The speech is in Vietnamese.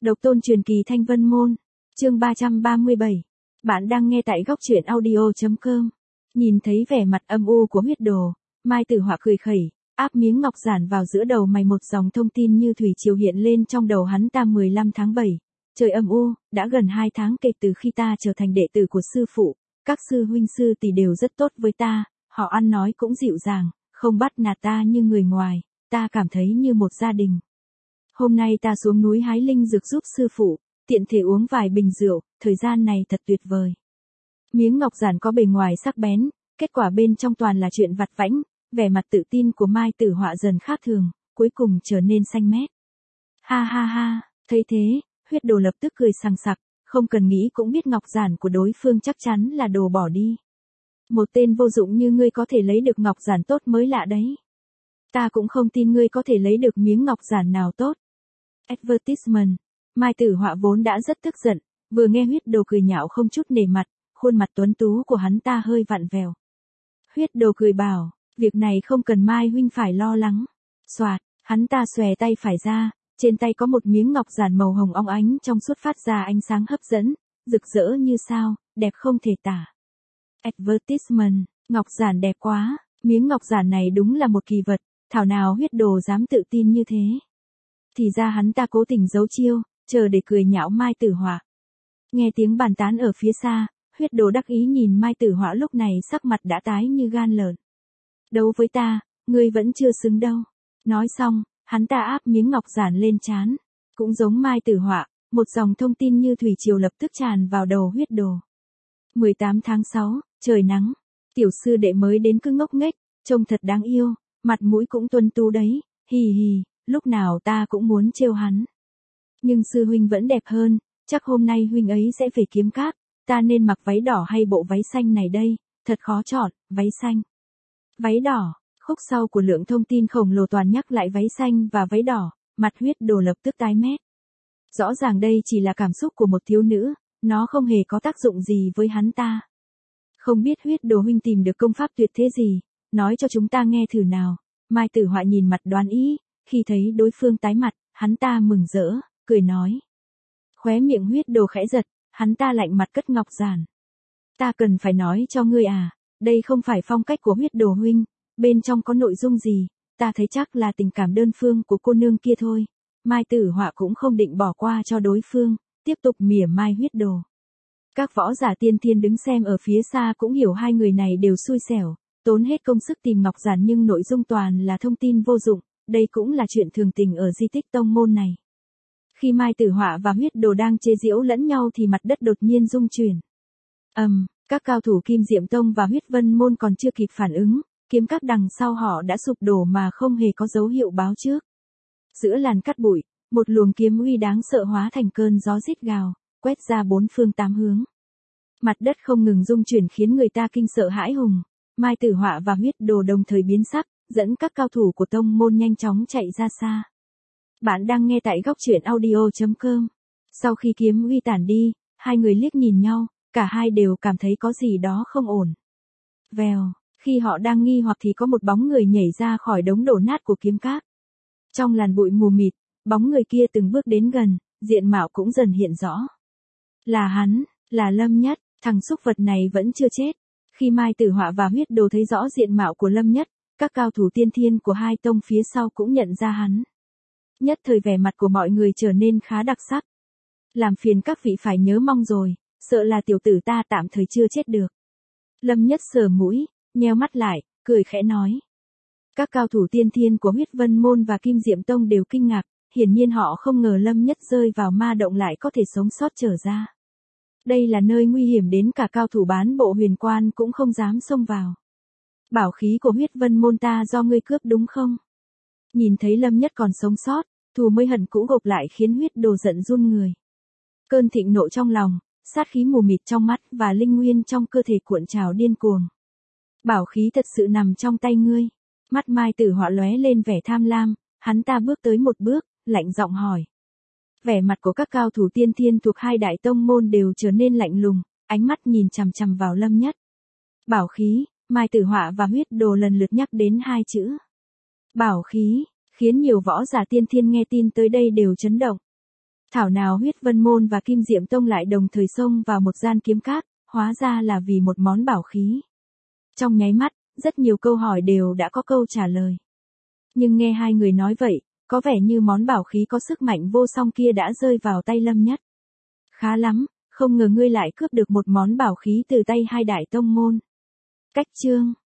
Độc tôn truyền kỳ Thanh Vân Môn, chương 337. Bạn đang nghe tại góc truyện audio.com. Nhìn thấy vẻ mặt âm u của huyết đồ, Mai Tử Họa cười khẩy, áp miếng ngọc giản vào giữa đầu mày, một dòng thông tin như thủy triều hiện lên trong đầu hắn ta. 15 tháng 7, trời âm u, đã gần 2 tháng kể từ khi ta trở thành đệ tử của sư phụ, các sư huynh sư tỷ đều rất tốt với ta, họ ăn nói cũng dịu dàng, không bắt nạt ta như người ngoài, ta cảm thấy như một gia đình. Hôm nay ta xuống núi hái linh dược giúp sư phụ, tiện thể uống vài bình rượu, thời gian này thật tuyệt vời. Miếng ngọc giản có bề ngoài sắc bén, kết quả bên trong toàn là chuyện vặt vãnh, vẻ mặt tự tin của Mai Tử Họa dần khác thường, cuối cùng trở nên xanh mét. Ha ha ha, thấy thế, huyết đồ lập tức cười sằng sặc, không cần nghĩ cũng biết ngọc giản của đối phương chắc chắn là đồ bỏ đi. Một tên vô dụng như ngươi có thể lấy được ngọc giản tốt mới lạ đấy. Ta cũng không tin ngươi có thể lấy được miếng ngọc giản nào tốt. Advertisement. Mai Tử Họa vốn đã rất tức giận, vừa nghe huyết đồ cười nhạo không chút nể mặt, khuôn mặt tuấn tú của hắn ta hơi vặn vẹo. Huyết đồ cười bảo, việc này không cần Mai huynh phải lo lắng. Soạt, hắn ta xòe tay phải ra, trên tay có một miếng ngọc giản màu hồng óng ánh trong suốt phát ra ánh sáng hấp dẫn, rực rỡ như sao, đẹp không thể tả. Advertisement, ngọc giản đẹp quá, miếng ngọc giản này đúng là một kỳ vật, thảo nào huyết đồ dám tự tin như thế. Thì ra hắn ta cố tình giấu chiêu, chờ để cười nhạo Mai Tử Họa. Nghe tiếng bàn tán ở phía xa, huyết đồ đắc ý nhìn Mai Tử Họa lúc này sắc mặt đã tái như gan lợn. Đấu với ta, ngươi vẫn chưa xứng đâu. Nói xong, hắn ta áp miếng ngọc giản lên trán. Cũng giống Mai Tử Họa, một dòng thông tin như thủy triều lập tức tràn vào đầu huyết đồ. 18 tháng 6, trời nắng. Tiểu sư đệ mới đến cứ ngốc nghếch, trông thật đáng yêu, mặt mũi cũng tuấn tú đấy, hì hì, lúc nào ta cũng muốn trêu hắn. Nhưng sư huynh vẫn đẹp hơn, chắc hôm nay huynh ấy sẽ về kiếm cát, ta nên mặc váy đỏ hay bộ váy xanh này đây, thật khó chọn, váy xanh. Váy đỏ, khúc sau của lượng thông tin khổng lồ toàn nhắc lại váy xanh và váy đỏ, mặt huyết đồ lập tức tái mét. Rõ ràng đây chỉ là cảm xúc của một thiếu nữ, nó không hề có tác dụng gì với hắn ta. Không biết huyết đồ huynh tìm được công pháp tuyệt thế gì, nói cho chúng ta nghe thử nào. Mai Tử Họa nhìn mặt đoán ý, khi thấy đối phương tái mặt, hắn ta mừng rỡ, cười nói. Khóe miệng huyết đồ khẽ giật, hắn ta lạnh mặt cất ngọc giản. Ta cần phải nói cho ngươi à, đây không phải phong cách của huyết đồ huynh, bên trong có nội dung gì, ta thấy chắc là tình cảm đơn phương của cô nương kia thôi. Mai Tử Họa cũng không định bỏ qua cho đối phương, tiếp tục mỉa mai huyết đồ. Các võ giả tiên thiên đứng xem ở phía xa cũng hiểu hai người này đều xui xẻo, tốn hết công sức tìm ngọc giản nhưng nội dung toàn là thông tin vô dụng, đây cũng là chuyện thường tình ở di tích tông môn này. Khi Mai Tử Họa và huyết đồ đang chế giễu lẫn nhau thì mặt đất đột nhiên rung chuyển. Các cao thủ Kim Diệm Tông và Huyết Vân Môn còn chưa kịp phản ứng, kiếm các đằng sau họ đã sụp đổ mà không hề có dấu hiệu báo trước. Giữa làn cát bụi, một luồng kiếm uy đáng sợ hóa thành cơn gió rít gào, quét ra bốn phương tám hướng. Mặt đất không ngừng rung chuyển khiến người ta kinh sợ hãi hùng. Mai Tử Họa và huyết đồ đồng thời biến sắc, dẫn các cao thủ của tông môn nhanh chóng chạy ra xa. Bạn đang nghe tại góc truyện audio.com. Sau khi kiếm uy tản đi, hai người liếc nhìn nhau, cả hai đều cảm thấy có gì đó không ổn. Vèo, khi họ đang nghi hoặc thì có một bóng người nhảy ra khỏi đống đổ nát của kiếm cát. Trong làn bụi mù mịt, bóng người kia từng bước đến gần, diện mạo cũng dần hiện rõ. Là hắn, là Lâm Nhất, thằng xúc vật này vẫn chưa chết. Khi Mai Tử Họa và huyết đồ thấy rõ diện mạo của Lâm Nhất, các cao thủ tiên thiên của hai tông phía sau cũng nhận ra hắn. Nhất thời vẻ mặt của mọi người trở nên khá đặc sắc. Làm phiền các vị phải nhớ mong rồi, sợ là tiểu tử ta tạm thời chưa chết được. Lâm Nhất sờ mũi, nheo mắt lại, cười khẽ nói. Các cao thủ tiên thiên của Huyết Vân Môn và Kim Diệm Tông đều kinh ngạc, hiển nhiên họ không ngờ Lâm Nhất rơi vào ma động lại có thể sống sót trở ra. Đây là nơi nguy hiểm đến cả cao thủ bán bộ huyền quan cũng không dám xông vào. Bảo khí của Huyết Vân Môn ta do ngươi cướp đúng không? Nhìn thấy Lâm Nhất còn sống sót, thù mới hận cũ gộp lại khiến huyết đồ giận run người. Cơn thịnh nộ trong lòng, sát khí mù mịt trong mắt và linh nguyên trong cơ thể cuộn trào điên cuồng. Bảo khí thật sự nằm trong tay ngươi. Mắt Mai Tử Họa lóe lên vẻ tham lam, hắn ta bước tới một bước, lạnh giọng hỏi. Vẻ mặt của các cao thủ tiên thiên thuộc hai đại tông môn đều trở nên lạnh lùng, ánh mắt nhìn chằm chằm vào Lâm Nhất. Bảo khí, Mai Tử Họa và huyết đồ lần lượt nhắc đến hai chữ. Bảo khí, khiến nhiều võ giả tiên thiên nghe tin tới đây đều chấn động. Thảo nào huyết vân môn và kim diệm tông lại đồng thời xông vào một gian kiếm cát, hóa ra là vì một món bảo khí. Trong nháy mắt, rất nhiều câu hỏi đều đã có câu trả lời. Nhưng nghe hai người nói vậy, có vẻ như món bảo khí có sức mạnh vô song kia đã rơi vào tay Lâm Nhất. Khá lắm, không ngờ ngươi lại cướp được một món bảo khí từ tay hai đại tông môn. Cách chương